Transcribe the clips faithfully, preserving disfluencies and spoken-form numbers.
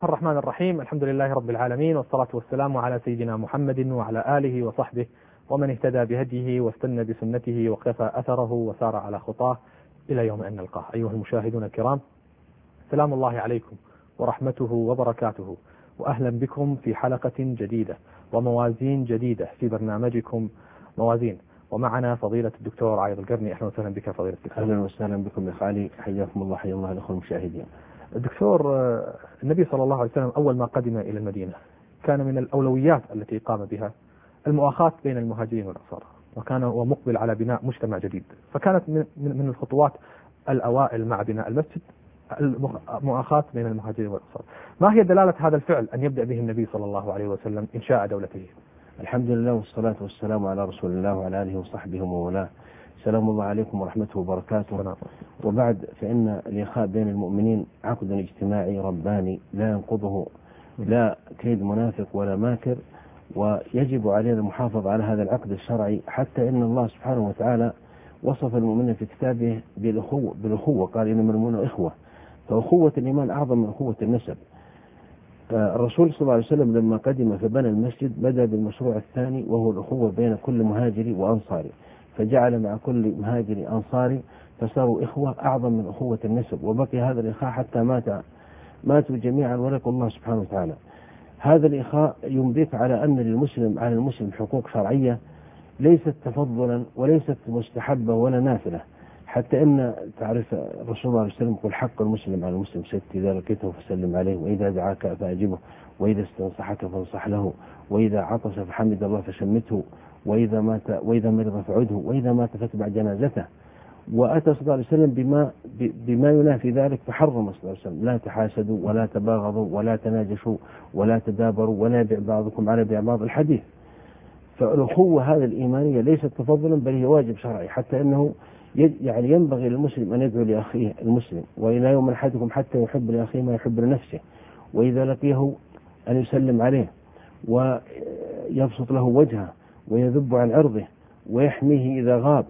الرحمن الرحيم. الحمد لله رب العالمين، والصلاة والسلام على سيدنا محمد وعلى آله وصحبه ومن اهتدى بهديه واستنى بسنته وقفى أثره وسار على خطاه إلى يوم أن نلقاه. أيها المشاهدون الكرام، سلام الله عليكم ورحمته وبركاته، وأهلا بكم في حلقة جديدة وموازين جديدة في برنامجكم موازين. ومعنا فضيلة الدكتور عايض القرني. أهلا وسهلا بك فضيلة الدكتور. أهلا وسهلا بكم يا خالي، حياكم الله، حيا الله الأخوة المشاهدين. الدكتور، النبي صلى الله عليه وسلم أول ما قدم إلى المدينة كان من الأولويات التي قام بها المؤاخاة بين المهاجرين والأنصار، وكان ومقبل على بناء مجتمع جديد، فكانت من من الخطوات الأوائل مع بناء المسجد المؤاخاة بين المهاجرين والأنصار. ما هي دلالة هذا الفعل أن يبدأ به النبي صلى الله عليه وسلم إنشاء دولته؟ الحمد لله والصلاة والسلام على رسول الله وعلى آله وصحبه ومولاه. سلام الله عليكم ورحمته وبركاته. سلام. وبعد، فإن الإخاء بين المؤمنين عقد اجتماعي رباني لا ينقضه لا كيد منافق ولا ماكر، ويجب علينا المحافظة على هذا العقد الشرعي، حتى إن الله سبحانه وتعالى وصف المؤمنين في كتابه بالأخوة, بالأخوة قال إنما المؤمنون إخوة، فأخوة الإيمان أعظم من أخوة النسب. الرسول صلى الله عليه وسلم لما قدم فبنى المسجد بدأ بالمشروع الثاني، وهو الأخوة بين كل مهاجري وأنصاري، فجعل مع كل مهاجري أنصاري فصاروا إخوة أعظم من أخوة النسب، وبقي هذا الإخاء حتى مات ماتوا جميعا ولقوا الله سبحانه وتعالى. هذا الإخاء ينبئك على أن للمسلم على المسلم حقوق شرعية ليست تفضلا وليست مستحبة ولا نافلة، حتى أن تعرف الرسول صلى الله عليه وسلم يقول حق المسلم على المسلم ست: إذا لقيته فسلم عليه، وإذا دعاك فأجبه، وإذا استنصحك فانصح له، وإذا عطس فحمد الله فشمته، وإذا مات وإذا مرض فعده، وإذا مات فاتبع جنازته. وأتى صلى الله عليه وسلم بما بما ينافي ذلك، فحرم صلى الله عليه وسلم: لا تحاسدوا ولا تباغضوا ولا تناجشوا ولا تدابروا ولا يبيع بعضكم على بيع بعض الحديث. فالأخوة هذه الإيمانية ليست تفضلا، بل هي واجب شرعي، حتى أنه يعني ينبغي للمسلم أن يدعو لأخيه المسلم: وإلى يوم أحدكم حتى يحب لأخيه ما يحب لنفسه، وإذا لقيه أن يسلم عليه ويبسط له وجهه ويذب عن عرضه ويحميه إذا غاب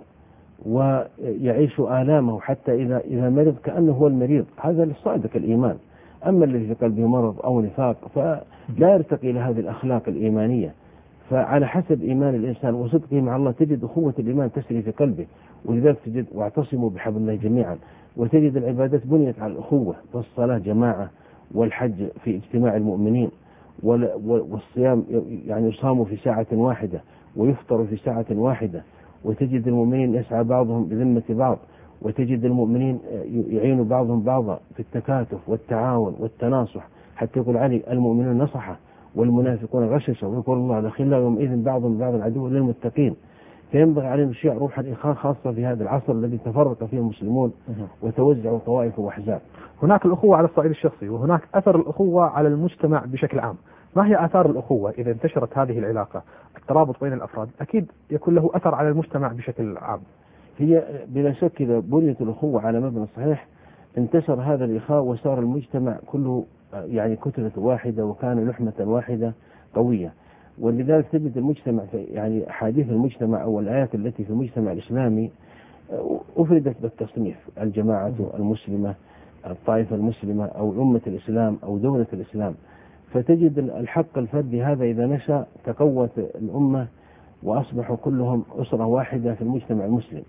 ويعيش آلامه حتى إذا إذا مرض كأنه هو المريض. هذا للصادق الإيمان. أما الذي في قلبه مرض أو نفاق فلا يرتقي إلى هذه الأخلاق الإيمانية. فعلى حسب إيمان الإنسان وصدقه مع الله تجد أخوة الإيمان تسري في قلبه، ولذلك تجد: واعتصموا بحبل الله جميعا. وتجد العبادات بنيت على الأخوة، والصلاة جماعة، والحج في اجتماع المؤمنين، والصيام يعني يصام في ساعة واحدة ويفطر في ساعة واحدة. وتجد المؤمنين يسعى بعضهم بذمة بعض، وتجد المؤمنين يعين بعضهم بعضا في التكاتف والتعاون والتناصح، حتى يقول علي: المؤمنون نصحة والمنافقون غششة، ويقول الله: الأخلاء يومئذ بعضهم بعض العدو للمتقين. فينبغي علينا نشيع روح الإخاء، خاصة في هذا العصر الذي تفرق فيه المسلمون وتوزعوا طوائف وأحزاب. هناك الأخوة على الصعيد الشخصي، وهناك أثر الأخوة على المجتمع بشكل عام. ما هي آثار الأخوة إذا انتشرت هذه العلاقة، الترابط بين الأفراد أكيد يكون له أثر على المجتمع بشكل عام؟ هي بلا شك إذا بنيت الأخوة على مبنى صحيح انتشر هذا الإخاء وصار المجتمع كله يعني كتلة واحدة، وكان لحمة واحدة قوية. ولذلك تجد المجتمع في يعني أحاديث المجتمع أو الآيات التي في المجتمع الإسلامي أفردت بالتصنيف: الجماعة المسلمة، الطائفة المسلمة، أو أمة الإسلام، أو دولة الإسلام. فتجد الحق الفردي هذا إذا نشأ تقوت الأمة وأصبحوا كلهم أسرة واحدة في المجتمع المسلم.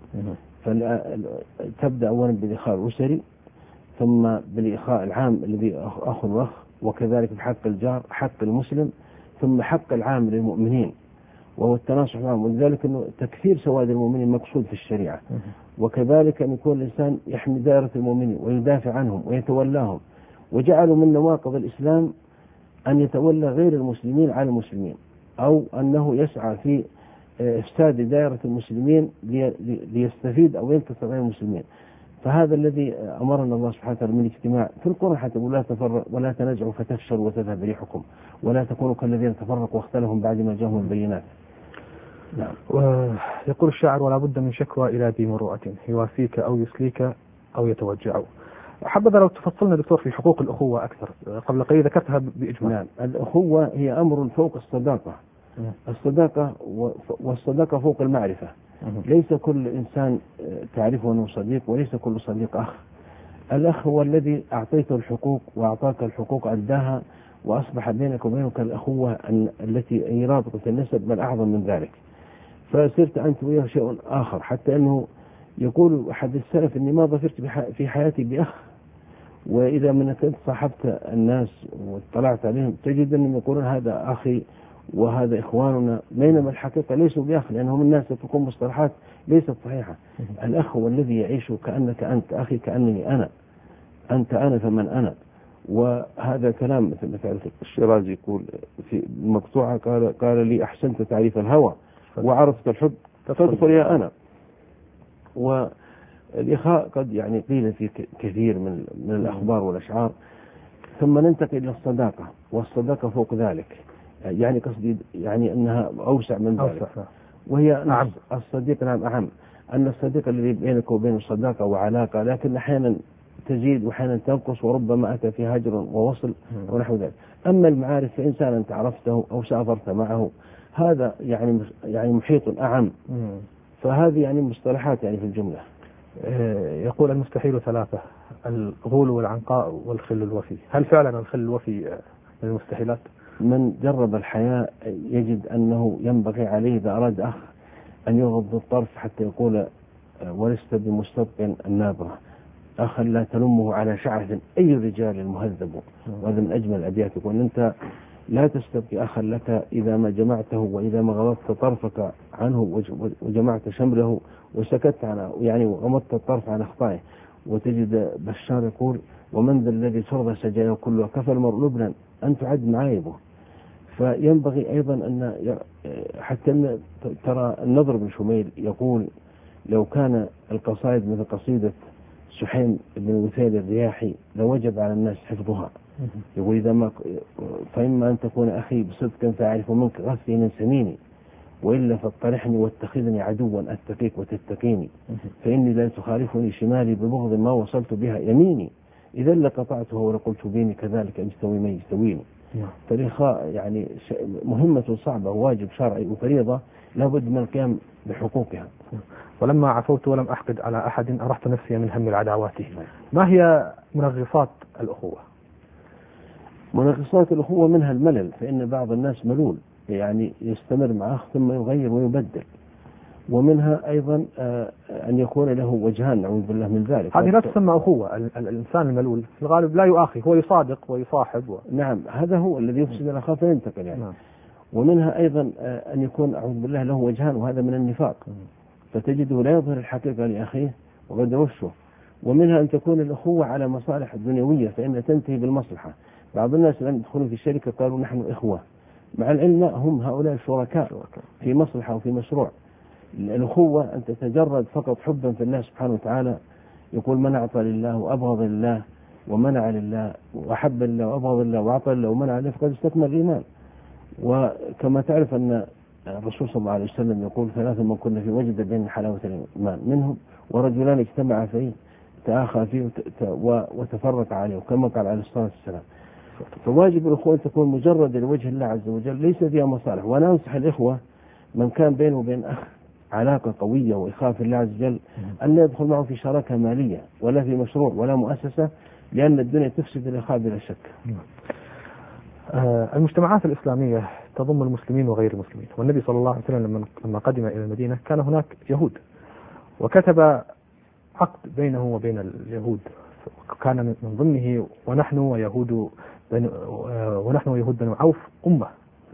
فتبدأ أولا بالإخاء الأسري، ثم بالإخاء العام الذي أخ وأخ، وكذلك بحق الجار، حق المسلم، ثم حق العام للمؤمنين وهو التناصح معهم. ولذلك أنه تكثير سواد المؤمنين مقصود في الشريعة، وكذلك أن يكون الإنسان يحمي دائرة المؤمنين ويدافع عنهم ويتولاهم. وجعلوا من نواقض الإسلام أن يتولى غير المسلمين على المسلمين، أو أنه يسعى في إفساد دائرة المسلمين ليستفيد أو ينتصر غير المسلمين. فهذا الذي أمرنا الله سبحانه وتعالى من اجتماع في القرآن، حتى لا تفرق ولا تنازعوا فتفشلوا وتذهب ريحكم ولا تكونوا كالذين تفرقوا واختلفوا بعد ما جاءهم البينات. نعم. ويقول الشاعر: ولا بد من شكوى إلى ذي مروءة، يواسيك أو يسليك أو يتوجع. حبذا لو تفصلنا دكتور في حقوق الأخوة أكثر، قبل قليل ذكرتها بإجمال. نعم. الأخوة هي أمر فوق الصداقة. الصداقة والصداقة فوق المعرفة. ليس كل إنسان تعرفه أنه صديق، وليس كل صديق أخ. الأخ هو الذي أعطيته الحقوق وأعطاك الحقوق أداها، وأصبح بينك وبينك الأخوة التي هي رابطة النسب، بل أعظم من ذلك، فصرت أنت وياه شيء آخر. حتى أنه يقول أحد السلف إني ما ظفرت في حياتي بأخ، وإذا من كنت صاحبت الناس واطلعت عليهم تجد أنهم يقولون هذا أخي وهذا إخواننا، بينما الحقيقة ليسوا بأخ، لأنهم الناس تكون مصطلحات ليست صحيحة. الأخ هو الذي يعيش كأنك أنت أخي، كأنني أنا، أنت أنا فمن أنا. وهذا كلام مثل ما تعرف الشيرازي يقول في المقطوعة، قال, قال لي أحسنت تعريف الهوى وعرفت الحب فادخل يا أنا. والإخاء قد يعني قيل في كثير من, من الأخبار والأشعار. ثم ننتقل إلى الصداقة، والصداقة فوق ذلك، يعني قصدي يعني أنها أوسع من ذلك، وهي نعم. الصديق نعم أهم، أن الصديق الذي بينك وبين الصداقة وعلاقة، لكن أحيانا تزيد وأحيانا تنقص، وربما أتى في هجر ووصل ونحو ذلك. أما المعارف فإنسان أنت عرفته أو سافرت معه، هذا يعني يعني محيط أعم. فهذه يعني مصطلحات يعني في الجملة. يقول المستحيل ثلاثة: الغول والعنقاء والخل الوفي. هل فعلا الخل الوفي من المستحيلات؟ من جرب الحياة يجد أنه ينبغي عليه إذا أراد أخ أن يغض الطرف حتى يقول ولست بمستبق النابرة أخا لا تلمه على شعث أي رجال المهذب. وهذا من أجمل الأبيات، يقول أنت لا تستبقي أخا لك إذا ما جمعته، وإذا ما غضضت طرفك عنه وجمعت شمله وسكت عنه، يعني وغمضت الطرف عن أخطائه. وتجد بشار يقول ومن ذا الذي ترضى سجايا كله كفى المرء لبنا أن تعد معايبه. فينبغي أيضا أن حتى ترى النضر بن شميل يقول لو كان القصائد مثل قصيدة سحيم بن وثيل الرياحي لوجب على الناس حفظها. يقول إذا ما فإما أن تكون أخي بصدق فأعرف منك غثي من سميني، وإلا فاطرحني واتخذني عدوا أتقيك وتتقيني، فإني لا تخالفني شمالي ببغض ما وصلت بها يميني، إذا لقطعته ولقلت بيني كذلك أجتوي من يستويني. فالإخاء يعني مهمة صعبة وواجب شرعي وفريضة لابد من القيام بحقوقها. ولما عفوت ولم أحقد على أحد أرحت نفسي من هم العداوات. ما هي منغصات الأخوة؟ منغصات الأخوة منها الملل، فإن بعض الناس ملول يعني يستمر مع أخ ثم يغير ويبدل. ومنها أيضا أن يكون له وجهان نعوذ بالله من ذلك. هذه لا تسمى أخوة. الإنسان الملول في الغالب لا يؤاخي، هو يصادق ويصاحب و... نعم، هذا هو الذي يفسد الأخاء فينتقل يعني. نعم. ومنها أيضا أن يكون أعوذ بالله له وجهان، وهذا من النفاق، فتجده لا يظهر الحقيقة لأخيه وقد يوشه. ومنها أن تكون الأخوة على مصالح الدنيوية، فإن تنتهي بالمصلحة. بعض الناس لما يدخلون في الشركة قالوا نحن إخوة، مع العلم هم هؤلاء شركاء في مصلحة وفي مشروع. الأخوة أن تتجرد فقط حبا في الله سبحانه وتعالى. يقول من أعطى لله وأبغض لله ومنع لله وأحب لله وأبغض لله وأعطى لله ومنع لله فقد استكمل الإيمان. وكما تعرف أن الرسول صلى الله عليه وسلم يقول ثلاث من كنا في وجد بين حلاوة الإيمان، منهم ورجلان اجتمع فيه تآخى فيه وتفرق عليه، وكما قال عليه الصلاة والسلام. فواجب الأخوة أن تكون مجرد لوجه الله عز وجل ليس فيها مصالح. وأنا أنصح الإخوة من كان بينه وبين أخ علاقة قوية وإخاء في الله عز وجل أن لا يدخل معه في شراكة مالية ولا في مشروع ولا مؤسسة، لأن الدنيا تفسد الإخاء بلا شك. آه المجتمعات الإسلامية تضم المسلمين وغير المسلمين، والنبي صلى الله عليه وسلم لما قدم إلى المدينة كان هناك يهود، وكتب عقد بينه وبين اليهود كان من ضمنه ونحن ويهود بن ونحن ويهود بن عوف أمة.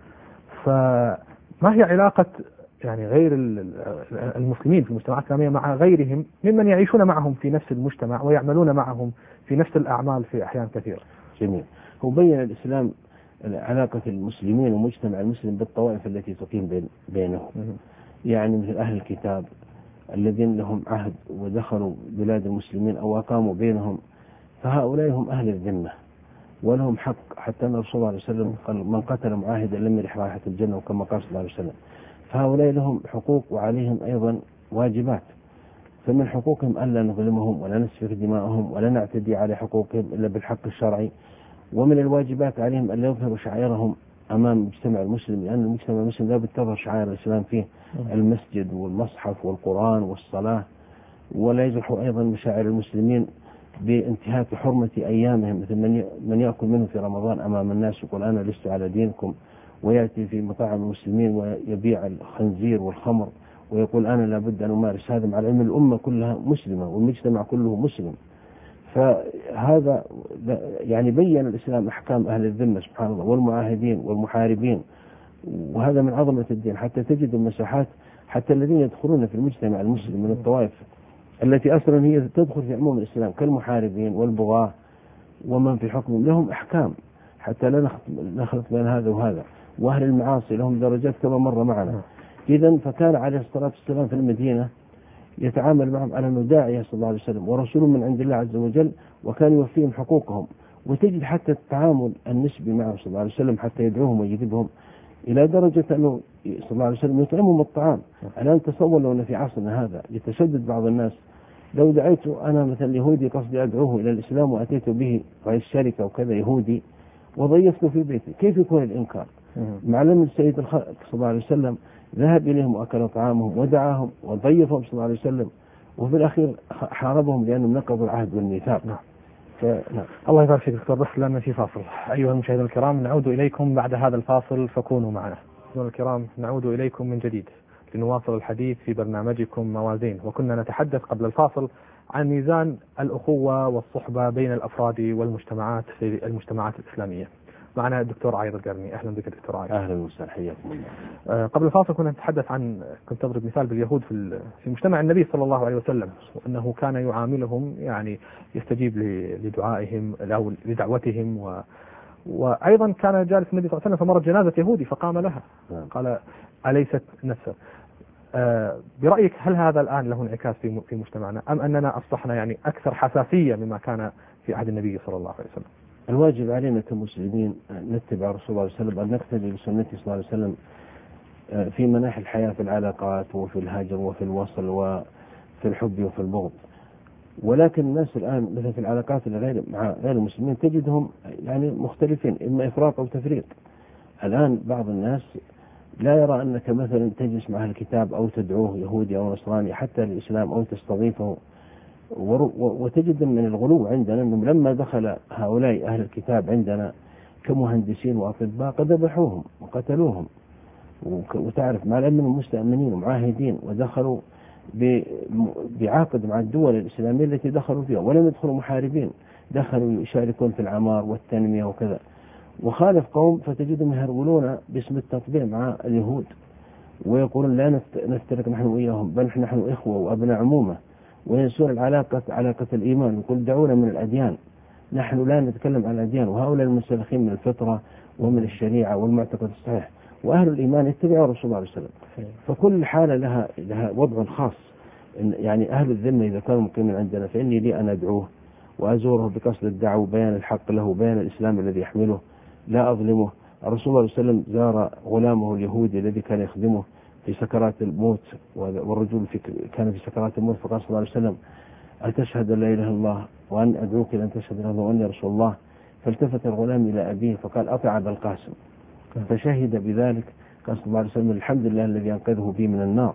فما هي علاقة يعني غير المسلمين في المجتمعات الإسلامية مع غيرهم ممن يعيشون معهم في نفس المجتمع ويعملون معهم في نفس الأعمال في أحيان كثيرة؟ جميل. هو بين الإسلام علاقة المسلمين ومجتمع المسلم بالطوائف التي تقيم بين بينهم، يعني مثل أهل الكتاب الذين لهم عهد ودخلوا بلاد المسلمين أو أقاموا بينهم، فهؤلاء هم أهل الذمة ولهم حق، حتى أن الرسول صلى الله عليه وسلم قال من قتل معاهدا لم يرح رائحة الجنة، وكما قال صلى الله عليه وسلم. فهؤلاء لهم حقوق وعليهم أيضا واجبات، فمن حقوقهم ألا نظلمهم ولا نسفك دماءهم ولا نعتدي على حقوقهم إلا بالحق الشرعي. ومن الواجبات عليهم أن يظهروا شعائرهم أمام المجتمع المسلم، لأن المجتمع المسلم لا بد تظهر شعائر الإسلام فيه، المسجد والمصحف والقرآن والصلاة، ولا يجرحوا أيضا مشاعر المسلمين بانتهاك حرمة أيامهم، مثل من من يأكل منه في رمضان أمام الناس يقول أنا لست على دينكم، ويأتي في مطاعم المسلمين ويبيع الخنزير والخمر ويقول أنا لابد أن أمارس هذا، مع العلم الأمة كلها مسلمة والمجتمع كله مسلم. فهذا يعني بين الإسلام أحكام أهل الذمة سبحان الله والمعاهدين والمحاربين، وهذا من عظمة الدين. حتى تجد المساحات حتى الذين يدخلون في المجتمع المسلم من الطوائف التي أصلا هي تدخل في عموم الإسلام كالمحاربين والبغاة ومن في حكم لهم أحكام، حتى لا نخلط بين هذا وهذا. وأهل المعاصي لهم درجات كما مر معنا. إذا فكان عليه الصلاة والسلام في المدينة يتعامل معهم على أنه داعية صلى الله عليه وسلم ورسول من عند الله عز وجل، وكان يوفيهم حقوقهم. وتجد حتى التعامل النسبي معه صلى الله عليه وسلم حتى يدعوهم ويجذبهم إلى درجة أنه صلى الله عليه وسلم يطعمهم الطعام. الآن تصور لو أن في عصرنا هذا يتشدد بعض الناس، لو دعيت أنا مثلا يهودي قصدي أدعوه إلى الإسلام وأتيت به رئيس شركة وكذا يهودي وضيفته في بيتي، كيف يكون الإنكار؟ مع أن السيد الخلق صلى الله عليه وسلم ذهب إليهم وأكل طعامهم ودعاهم وضيفهم صلى الله عليه وسلم، وفي الأخير حاربهم لأنهم نقضوا العهد والميثاق. نعم. فنعم. الله يبارك فيك دكتور، بس لأن في فاصل. أيها المشاهدين الكرام، نعود إليكم بعد هذا الفاصل فكونوا معنا. أيها الكرام، نعود إليكم من جديد لنواصل الحديث في برنامجكم موازين، وكنا نتحدث قبل الفاصل عن ميزان الأخوة والصحبة بين الأفراد والمجتمعات في المجتمعات الإسلامية. معنا الدكتور عايض القرني. أهلا بك دكتور عايض. أهلا وسهلا، حياكم الله. آه قبل الفاصل كنا نتحدث عن، كنت أضرب مثال باليهود في في مجتمع النبي صلى الله عليه وسلم، وأنه كان يعاملهم يعني يستجيب لدعائهم أو لدعوتهم، و وأيضا كان جالس النبي صلى الله عليه وسلم فمرت جنازة يهودي فقام لها قال أليست نفسه. آه برأيك هل هذا الآن له انعكاس في في مجتمعنا، أم أننا أصبحنا يعني أكثر حساسية مما كان في عهد النبي صلى الله عليه وسلم؟ الواجب علينا كمسلمين نتبع رسول الله صلى الله عليه وسلم، أن نقتدي بسنته صلى الله عليه وسلم في مناحي الحياة، في العلاقات وفي الهجر وفي الوصل وفي الحب وفي البغض. ولكن الناس الآن مثلا في العلاقات غير مع غير المسلمين تجدهم يعني مختلفين، إما إفراط أو تفريط. الآن بعض الناس لا يرى أنك مثلا تجلس مع الكتاب أو تدعوه يهودي أو نصراني حتى الإسلام أو تستضيفه، وتجد من الغلو عندنا أنهم لما دخل هؤلاء أهل الكتاب عندنا كمهندسين وأطباء قد ذبحوهم وقتلوهم، وتعرف مع الأمن مستأمنين ومعاهدين، ودخلوا بعقد مع الدول الإسلامية التي دخلوا فيها، ولم يدخلوا محاربين، دخلوا يشاركون في العمار والتنمية وكذا. وخالف قوم فتجدهم يهرولون باسم التطبيع مع اليهود ويقولون لا نفترق نحن وإياهم، بل نحن إخوة وأبناء عمومة، وينسون العلاقة علاقة الإيمان، يقول دعونا من الأديان، نحن لا نتكلم عن الأديان. وهؤلاء المنسلخين من الفطرة ومن الشريعة والمعتقد الصحيح، وأهل الإيمان يتبعوا رسول الله عليه وسلم. فكل حالة لها لها وضع خاص. يعني أهل الذمة إذا كانوا مقيمين عندنا فإني لي أن أدعوه وأزوره بقصد الدعوة وبيان الحق له وبيان الإسلام الذي يحمله، لا أظلمه. الرسول صلى الله عليه وسلم زار غلامه اليهودي الذي كان يخدمه في سكرات الموت، والرجل في كان في سكرات الموت، فقال صلى الله عليه وسلم أتشهد أن لا إله إلا الله وأن أدعوك لأن تشهد أن وأني رسول الله؟ فالتفت الغلام إلى أبيه فقال أطع أبا القاسم، فشهد بذلك. قال صلى الله عليه وسلم الحمد لله الذي أنقذه بي من النار.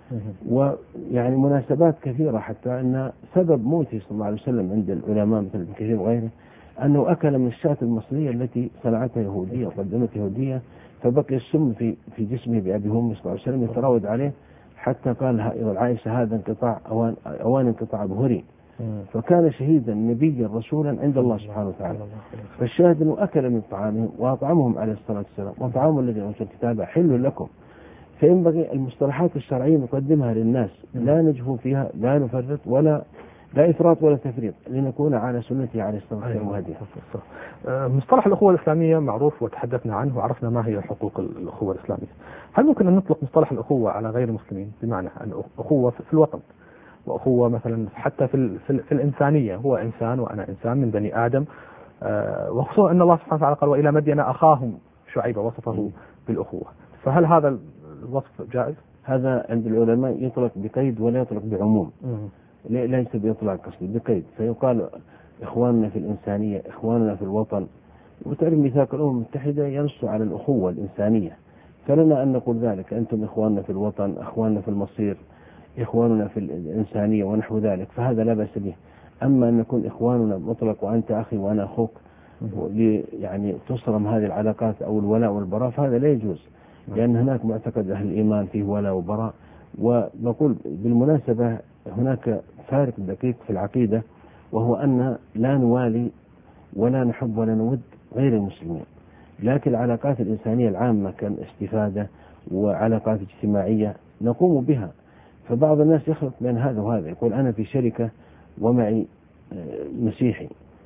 ويعني مناسبات كثيرة، حتى أن سبب موته صلى الله عليه وسلم عند العلماء مثل ابن كثير وغيره أنه أكل من الشاة المصرية التي صنعتها يهودية وقدمت يهودية، فبقي السم في في جسمه بأبي هم صلى الله عليه وسلم يتراود عليه، حتى قال عائشة هذا انقطاع أوان, أوان انقطاع بهري. فكان شهيدا نبيا رسولا عند الله سبحانه وتعالى. فالشاهد أنه أكل من طعامهم وأطعمهم عليه الصلاة والسلام، وطعام الذين أوتوا الكتاب حل لكم. فينبغي المصطلحات الشرعية نقدمها للناس، لا نجفو فيها، لا نفرط ولا لا إفراط ولا تفريط، لنكون على سنته عليه الصلاة والسلام وهديه. مصطلح الأخوة الإسلامية معروف وتحدثنا عنه وعرفنا ما هي حقوق الأخوة الإسلامية. هل ممكن أن نطلق مصطلح الأخوة على غير المسلمين، بمعنى أن أخوة في الوطن، وأخوة مثلا حتى في, في, في الإنسانية، هو إنسان وأنا إنسان من بني آدم، وخصوصا أن الله سبحانه وتعالى قال وإلى مدين أخاهم شعيب وصفه بالأخوة، فهل هذا الوصف جائز؟ هذا عند العلماء يطلق بقيد ولا يطلق بعموم، ليس بيطلق قصدي بقيد، فيقال إخواننا في الإنسانية، إخواننا في الوطن. وتعرف ميثاق الأمم المتحدة ينص على الأخوة الإنسانية، فلنا أن نقول ذلك، أنتم إخواننا في الوطن، إخواننا في المصير، إخواننا في الإنسانية ونحو ذلك، فهذا لا بأس به. أما أن نكون إخواننا مطلق وأنت أخي وأنا أخوك يعني تصرم هذه العلاقات أو الولاء والبراء، فهذا لا يجوز، لأن هناك معتقد أهل الإيمان فيه ولاء وبراء. ونقول بالمناسبة هناك فارق دقيق في العقيدة، وهو أن لا نوالي ولا نحب ولا نود غير المسلمين، لكن العلاقات الإنسانية العامة كالاستفادة وعلاقات اجتماعية نقوم بها. فبعض الناس يخلط بين هذا وهذا، يقول أنا في شركة ومعي مسيحي،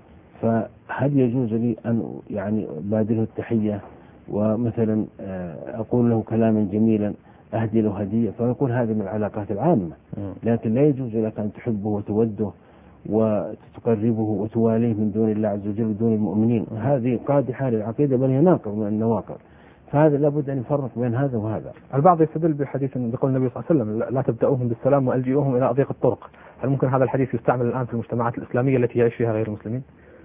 فهل يجوز لي أن يعني أبادله التحية ومثلا أقول له كلاما جميلا أهدي له هدية؟ فنقول هذه من العلاقات العامة، لكن لا يجوز لك أن تحبه وتوده وتقربه وتواليه من دون الله عز وجل ودون المؤمنين. هذه قادحة للعقيدة، بل هي ناقض من النواقض. فهذا لابد أن يفرق بين هذا وهذا. البعض يستدل بحديث بقول النبي صلى الله عليه وسلم لا تبدأوهم بالسلام وألجئوهم إلى أضيق الطرق. هل ممكن هذا الحديث يستعمل الآن في المجتمعات الإسلامية التي يعيش فيها غير المسلمين؟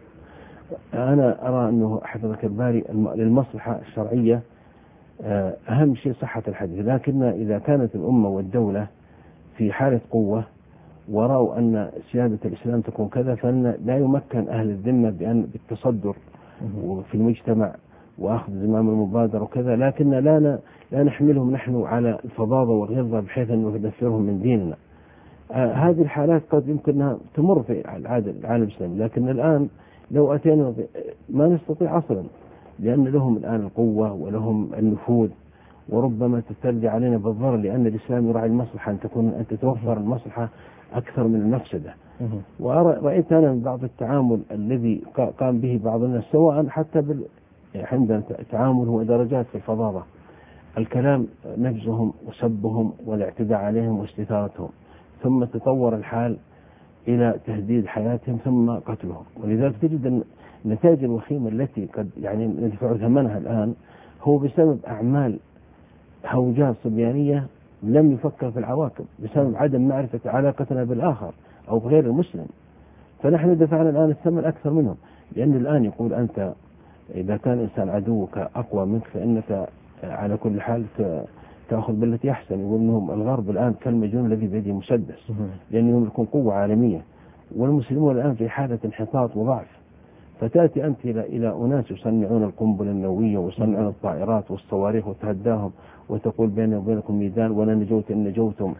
أنا أرى أنه حفظك الباري للمصلحة الشرعية أهم شيء صحة الحديث، لكن إذا كانت الأمة والدولة في حالة قوة ورأوا أن سيادة الإسلام تكون كذا، فإن لا يمكن أهل الذمة بأن بالتصدر في المجتمع وأخذ زمام المبادرة وكذا، لكن لا لا نحملهم نحن على الفظاظة والغلظة بحيث أن ندفرهم من ديننا. آه هذه الحالات قد يمكنها تمر في العالم الإسلامي، لكن الآن لو أتينا ما نستطيع أصلا، لأن لهم الآن القوة ولهم النفوذ، وربما تترجع علينا بالضرر، لأن الإسلام يراعي المصلحة أن تكون أن تتوفر المصلحة أكثر من المفسدة. ورأيت أنا من بعض التعامل الذي قام به بعض الناس، سواء حتى بال عند تعامل ودرجات في الفظاظة، الكلام نبزهم وسبهم والاعتداء عليهم واستثارتهم، ثم تطور الحال إلى تهديد حياتهم ثم قتلهم. ولذلك تجد النتائج الوخيمة التي قد يعني ندفع ثمنها الآن هو بسبب أعمال هوجات صبيانية لم يفكر في العواقب، بسبب عدم معرفة علاقتنا بالآخر أو بغير المسلم. فنحن دفعنا الآن الثمن أكثر منهم، لأن الآن يقول أنت إذا كان إنسان عدوك أقوى منك فإنك على كل حال تأخذ بالتي أحسن. يقول أنهم الغرب الآن كالمجنون الذي بيده مسدس، لأنهم يكون قوة عالمية، والمسلمون الآن في حالة انحطاط وضعف. فتأتي أنت إلى إلى أناس يصنعون القنبلة النووية ويصنعون الطائرات والصواريخ وتهداهم، وتقول بيني وبينكم ميدان ولا نجوت إن نجوتم،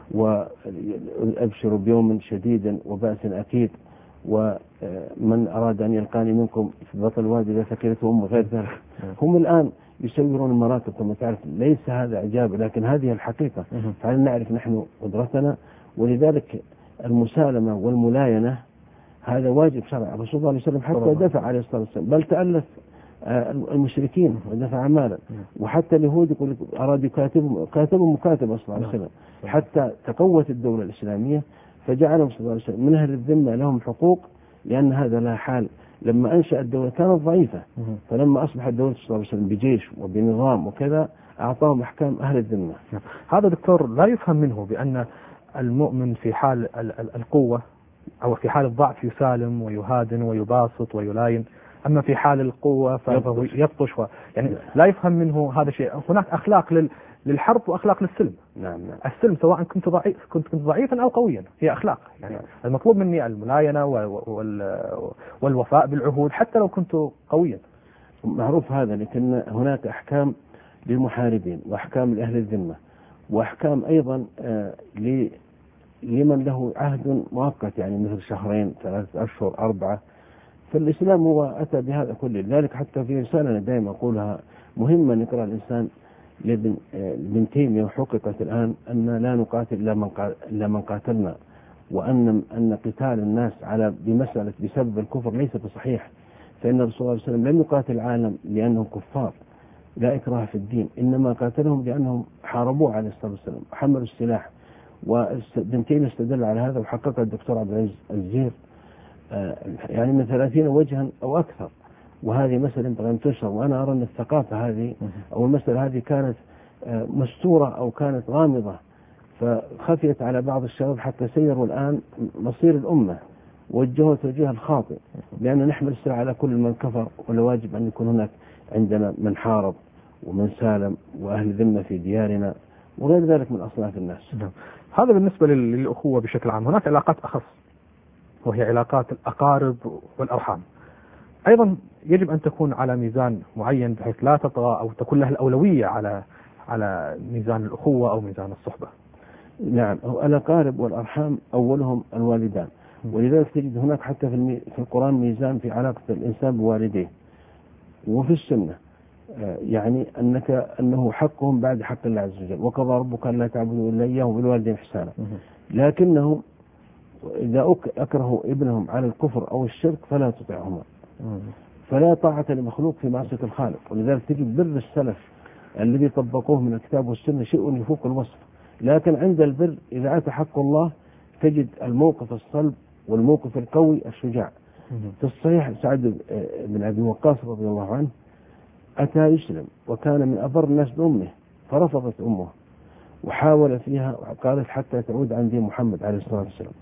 وأبشروا بيوم شديد وبأس أكيد، ومن أراد أن يلقاني منكم في بطن الوادي لا ثكلتهم وغير ذلك. هم الآن يسيرون المراكب كما تعرف. ليس هذا إعجاب، لكن هذه الحقيقة. فعلا نعرف نحن قدرتنا، ولذلك المسالمة والملاينة هذا واجب شرعي. الرسول صلى الله عليه وسلم حتى دفع عليه الصلاة والسلام، بل تألف المشركين ودفع مالا، وحتى اليهود يقول أراد يكاتبهم كاتبهم مكاتب صلى الله عليه وسلم، حتى تقوت الدولة الإسلامية فجعلهم صلى الله عليه وسلم من أهل الذمة لهم حقوق، لأن هذا لا حال. لما أنشأ الدولة كانت ضعيفة، فلما أصبحت الدولة صلى الله عليه وسلم بجيش وبنظام وكذا أعطاهم أحكام أهل الذمة. هذا دكتور لا يفهم منه بأن المؤمن في حال القوة أو في حال الضعف يسالم ويهادن ويباسط ويلاين، أما في حال القوة فهو يبطش. يعني لا يفهم منه هذا الشيء. هناك أخلاق لل للحرب وأخلاق للسلم. نعم نعم. السلم سواء كنت ضعيف كنت كنت ضعيفا أو قويا هي أخلاق. يعني نعم. المطلوب مني الملاينة والوفاء بالعهود حتى لو كنت قويا. معروف هذا، لكن هناك أحكام للمحاربين وأحكام لأهل الذمة، وأحكام أيضا لمن له عهد مؤقت، يعني مثل شهرين ثلاثة أشهر أربعة. فالإسلام هو أتى بهذا كله. لذلك حتى في رسالة دائما أقولها مهمة نقرأ الإنسان لابن تيمية وحققت الآن أن لا نقاتل إلا من قاتلنا، وأن أن قتال الناس على بمسألة بسبب الكفر ليس بصحيح. فإن الرسول صلى الله عليه وسلم لم يقاتل العالم لأنهم كفار، لا إكراه في الدين، إنما قاتلهم لأنهم حاربوه عليه الصلاة والسلام حملوا السلاح. وابن تيمية استدل على هذا وحقق الدكتور عبد العزيز الزير يعني من ثلاثين وجها أو أكثر. وهذه مسألة ينبغي أن تنشر. وأنا أرى أن الثقافة هذه أو المسألة هذه كانت مستورة أو كانت غامضة، فخفيت على بعض الشباب حتى سيروا الآن مصير الأمة، وجهوا توجيه الخاطئ، لأن نحمل السلاح على كل من كفر، ولا واجب أن يكون هناك عندنا من حارب ومن سالم وأهل ذمة في ديارنا وغير ذلك من أصناف الناس. هذا بالنسبة للأخوة بشكل عام. هناك علاقات أخص وهي علاقات الأقارب والأرحام. أيضا يجب أن تكون على ميزان معين بحيث لا تطغى أو تكون لها الأولوية على على ميزان الأخوة أو ميزان الصحبة. نعم، الأقارب والأرحام أولهم الوالدان، ولذلك تجد هناك حتى في, المي... في القرآن ميزان في علاقة الإنسان بوالديه، وفي السنة يعني أنك أنه حقهم بعد حق الله عز وجل، وقضى ربك أن لا تعبدوا إلا إياه وبالوالدين إحسانا. لكنهم إذا أكرهوا ابنهم على الكفر أو الشرك فلا تطيعهما، فلا طاعة لمخلوق في معصية الخالق. ولذلك تجد بر السلف الذي طبقوه من الكتاب والسنة شيء يفوق الوصف. لكن عند البر إذا أتى حق الله تجد الموقف الصلب والموقف القوي الشجاع. في الصحيح سعد بن أبي وقاص رضي الله عنه أتى يسلم وكان من أبر الناس بأمه، فرفضت أمه وحاول فيها وقالت حتى تعود عن دين محمد عليه الصلاة والسلام،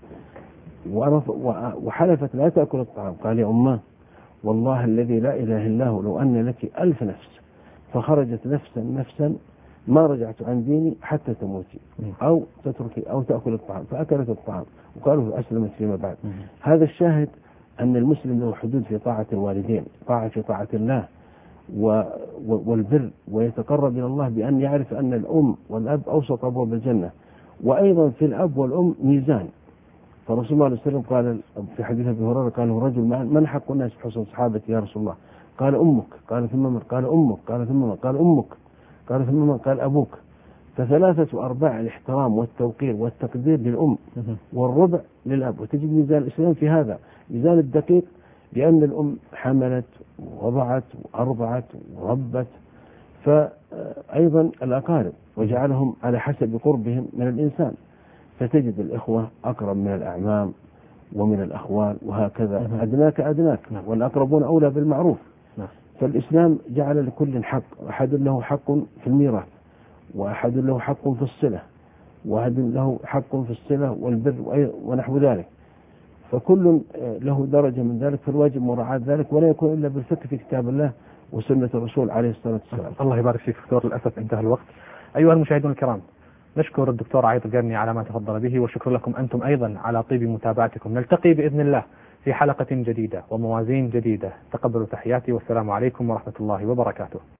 وحلفت لا تأكل الطعام. قال يا أمه والله الذي لا إله إلا هو لو أن لك ألف نفس فخرجت نفسا نفسا ما رجعت عن ديني حتى تموتي أو تتركي أو تأكل الطعام، فأكلت الطعام وقالوا أسلمت فيما بعد. هذا الشاهد أن المسلم له حدود في طاعة الوالدين، طاعة في طاعة الله والبر، ويتقرب إلى الله بأن يعرف أن الأم والأب أوسط أبواب الجنة. وأيضا في الأب والأم ميزان، فالرسول صلى الله عليه وسلم قال في حديث أبي هريرة قال له رجل من حق الناس بحسن صحابتي يا رسول الله؟ قال أمك، قال ثم من؟ قال أمك، قال ثم من؟ قال أمك، قال ثم من؟ قال أبوك. فثلاثة أرباع الاحترام والتوقير والتقدير للأم، والربع للأب. وتجد ميزان الإسلام في هذا ميزان الدقيق، لأن الأم حملت ووضعت وأرضعت وربت. فأيضا الأقارب وجعلهم على حسب قربهم من الإنسان، فتجد الإخوة أقرب من الأعمام ومن الأخوال وهكذا، أدناك أدناك، والأقربون أولى بالمعروف. فالإسلام جعل لكل حق، أحد له حق في الميراث، وأحد له حق في الصلة، وأحد له حق في الصلة والبر ونحو ذلك، فكل له درجة من ذلك، فالواجب مراعاة ذلك، ولا يكون إلا بالفقه في كتاب الله وسنة الرسول عليه الصلاة والسلام. الله يبارك فيك دكتور، للأسف انتهى الوقت. أيها المشاهدون الكرام، نشكر الدكتور عايض القرني على ما تفضل به، وشكر لكم أنتم أيضا على طيب متابعتكم. نلتقي بإذن الله في حلقة جديدة وموازين جديدة. تقبلوا تحياتي، والسلام عليكم ورحمة الله وبركاته.